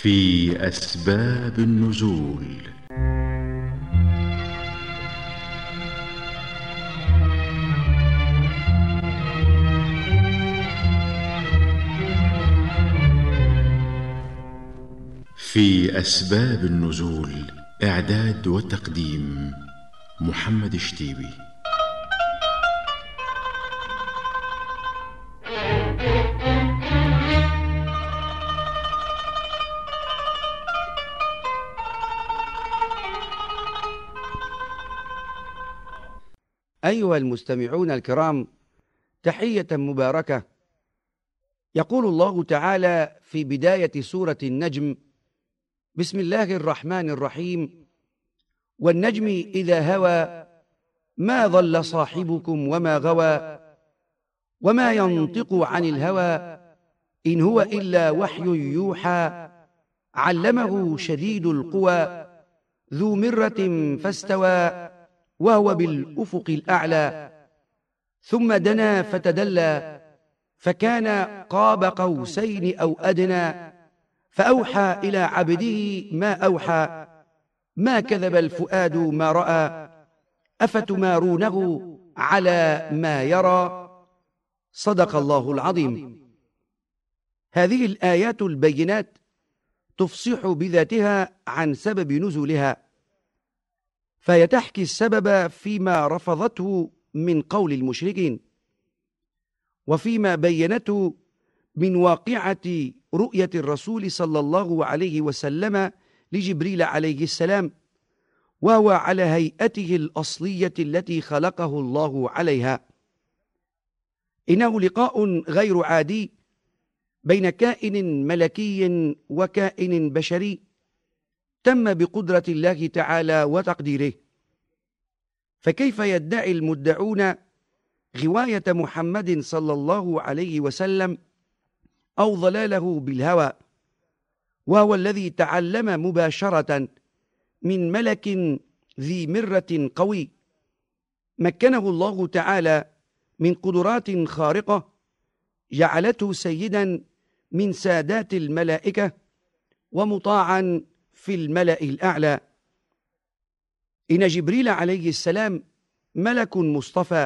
في أسباب النزول. في أسباب النزول، إعداد وتقديم محمد الشتيبي. أيها المستمعون الكرام، تحية مباركة. يقول الله تعالى في بداية سورة النجم: بسم الله الرحمن الرحيم، والنجم إذا هوى ما ضل صاحبكم وما غوى وما ينطق عن الهوى إن هو إلا وحي يوحى علمه شديد القوى ذو مرة فاستوى وهو بالأفق الأعلى ثم دنا فتدلى فكان قاب قوسين أو أدنى فأوحى إلى عبده ما أوحى ما كذب الفؤاد ما رأى أفتمارونه على ما يرى. صدق الله العظيم. هذه الآيات البينات تفصح بذاتها عن سبب نزولها، فهي تحكي السبب فيما رفضته من قول المشركين، وفيما بينته من واقعة رؤية الرسول صلى الله عليه وسلم لجبريل عليه السلام، وهو على هيئته الأصلية التي خلقه الله عليها. إنه لقاء غير عادي بين كائن ملكي وكائن بشري تم بقدرة الله تعالى وتقديره. فكيف يدعي المدعون غواية محمد صلى الله عليه وسلم أو ضلاله بالهوى، وهو الذي تعلم مباشرة من ملك ذي مرة قوي مكنه الله تعالى من قدرات خارقة جعلته سيدا من سادات الملائكة ومطاعا في الملأ الأعلى. إن جبريل عليه السلام ملك مصطفى،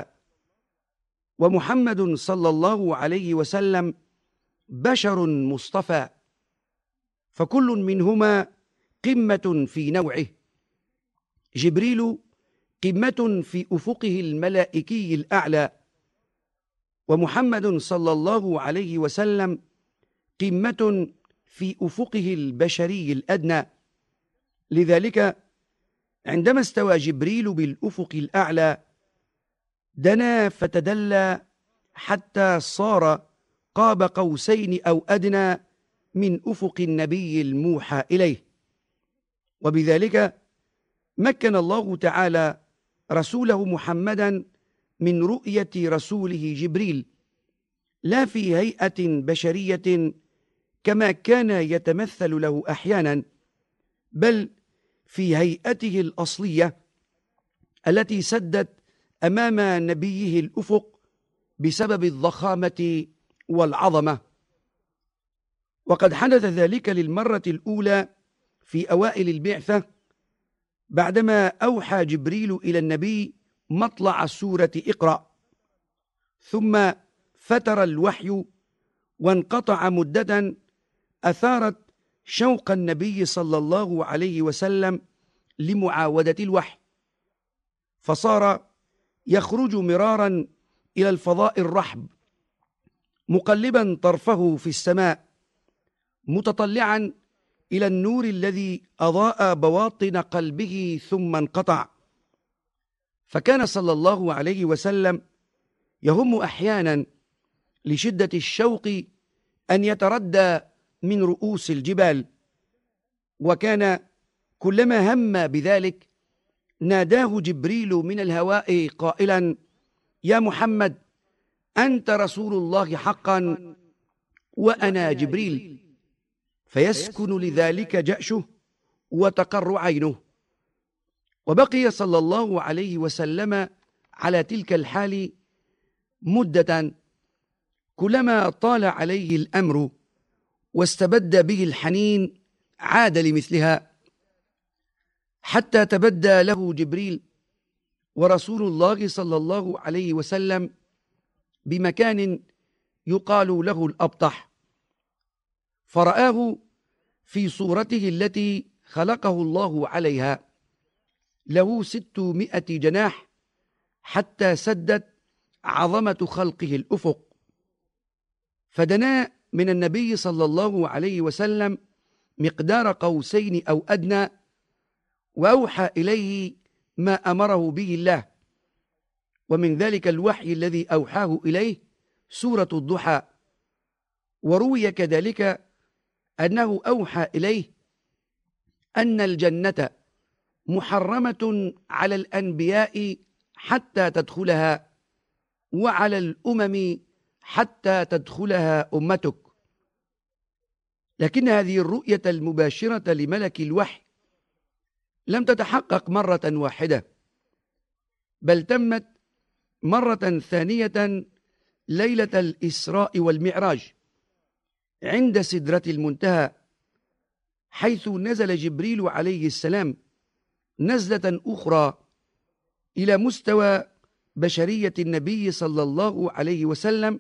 ومحمد صلى الله عليه وسلم بشر مصطفى، فكل منهما قمة في نوعه. جبريل قمة في أفقه الملائكي الأعلى، ومحمد صلى الله عليه وسلم قمة في أفقه البشري الأدنى. لذلك عندما استوى جبريل بالأفق الأعلى دنا فتدلى حتى صار قاب قوسين أو أدنى من أفق النبي الموحى إليه. وبذلك مكن الله تعالى رسوله محمدا من رؤية رسوله جبريل، لا في هيئة بشرية كما كان يتمثل له أحيانا، بل في هيئته الأصلية التي سدت أمام نبيه الأفق بسبب الضخامة والعظمة. وقد حدث ذلك للمرة الأولى في أوائل البعثة، بعدما أوحى جبريل إلى النبي مطلع سورة اقرأ، ثم فتر الوحي وانقطع مدة أثارت شوق النبي صلى الله عليه وسلم لمعاودة الوحي، فصار يخرج مرارا إلى الفضاء الرحب مقلبا طرفه في السماء متطلعا إلى النور الذي أضاء بواطن قلبه ثم انقطع. فكان صلى الله عليه وسلم يهم أحيانا لشدة الشوق أن يتردى من رؤوس الجبال، وكان كلما هم بذلك ناداه جبريل من الهواء قائلا: يا محمد أنت رسول الله حقا وأنا جبريل، فيسكن لذلك جأشه وتقر عينه. وبقي صلى الله عليه وسلم على تلك الحال مدة، كلما طال عليه الأمر واستبد به الحنين عاد لمثلها حتى تبدى له جبريل ورسول الله صلى الله عليه وسلم بمكان يقال له الأبطح، فرآه في صورته التي خلقه الله عليها، له 600 جناح حتى سدت عظمة خلقه الأفق، فدنا من النبي صلى الله عليه وسلم مقدار قوسين أو أدنى، وأوحى إليه ما أمره به الله، ومن ذلك الوحي الذي أوحاه إليه سورة الضحى. وروي كذلك أنه أوحى إليه أن الجنة محرمة على الأنبياء حتى تدخلها، وعلى الأمم حتى تدخلها أمتك. لكن هذه الرؤية المباشرة لملك الوحي لم تتحقق مرة واحدة، بل تمت مرة ثانية ليلة الإسراء والمعراج عند سدرة المنتهى، حيث نزل جبريل عليه السلام نزلة أخرى إلى مستوى بشرية النبي صلى الله عليه وسلم،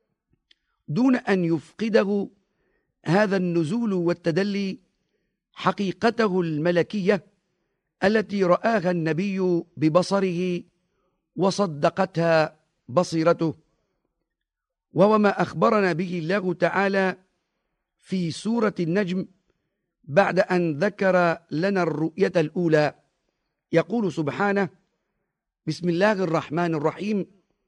دون أن يفقده هذا النزول والتدلي حقيقته الملكية التي رآها النبي ببصره وصدقتها بصيرته، وهو ما أخبرنا به الله تعالى في سورة النجم بعد أن ذكر لنا الرؤية الأولى. يقول سبحانه: بسم الله الرحمن الرحيم: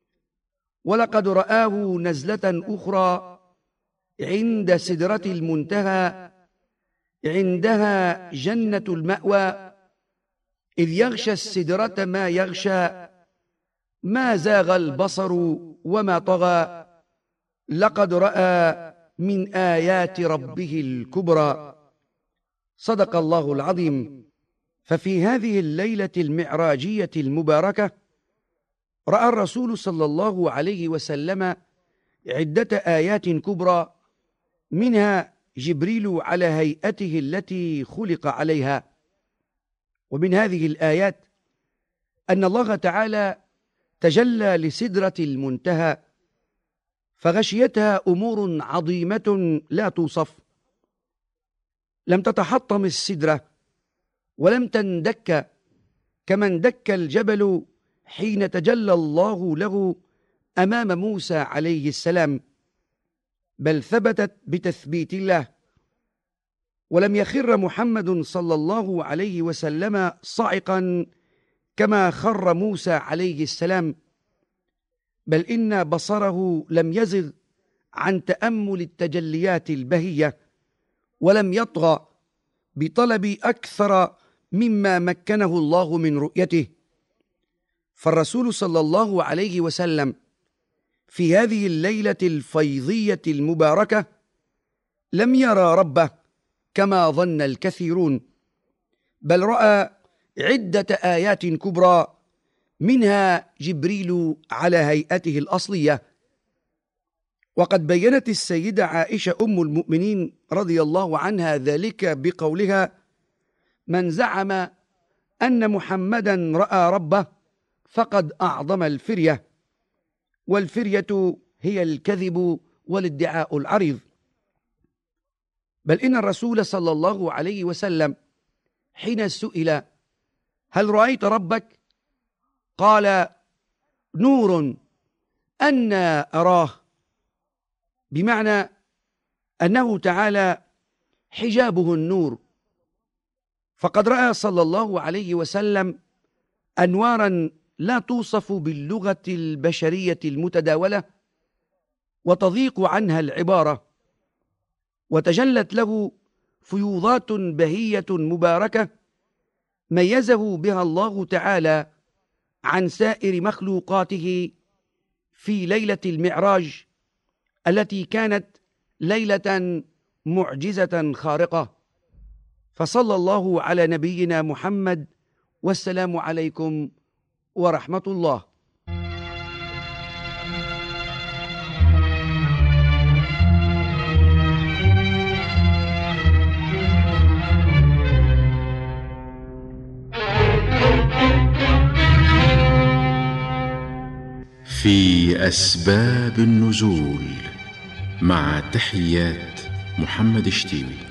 ولقد رآه نزلة أخرى عند سدرة المنتهى عندها جنة المأوى إذ يغشى السدرة ما يغشى ما زاغ البصر وما طغى لقد رأى من آيات ربه الكبرى. صدق الله العظيم. ففي هذه الليلة المعراجية المباركة رأى الرسول صلى الله عليه وسلم عدة آيات كبرى، منها جبريل على هيئته التي خلق عليها. ومن هذه الآيات أن الله تعالى تجلى لسدرة المنتهى فغشيتها أمور عظيمة لا توصف، لم تتحطم السدرة ولم تندك كما اندك الجبل حين تجلى الله له أمام موسى عليه السلام، بل ثبتت بتثبيت الله، ولم يخر محمد صلى الله عليه وسلم صاعقا كما خر موسى عليه السلام، بل إن بصره لم يزغ عن تأمل التجليات البهية، ولم يطغى بطلب أكثر مما مكنه الله من رؤيته. فالرسول صلى الله عليه وسلم في هذه الليلة الفيضية المباركة لم يرى ربه كما ظن الكثيرون، بل رأى عدة آيات كبرى، منها جبريل على هيئته الأصلية. وقد بيّنت السيدة عائشة أم المؤمنين رضي الله عنها ذلك بقولها: من زعم أن محمدا رأى ربه فقد أعظم الفرية، والفرية هي الكذب والادعاء العريض. بل إن الرسول صلى الله عليه وسلم حين سئل: هل رأيت ربك؟ قال: نور أنى أراه، بمعنى أنه تعالى حجابه النور، فقد رأى صلى الله عليه وسلم أنوارا لا توصف باللغة البشرية المتداولة وتضيق عنها العبارة، وتجلت له فيوضات بهية مباركة ميزه بها الله تعالى عن سائر مخلوقاته في ليلة المعراج التي كانت ليلة معجزة خارقة. فصلى الله على نبينا محمد، والسلام عليكم ورحمة الله. في أسباب النزول، مع تحيات محمد شتيبي.